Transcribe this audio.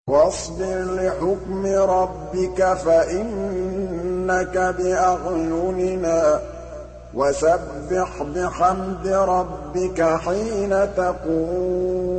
وَاصْبِرْ لِحُكْمِ رَبِّكَ فَإِنَّكَ بِأَعْيُنِنَا ۖ وَسَبِّحْ بِحَمْدِ رَبِّكَ حِينَ تَقُومُ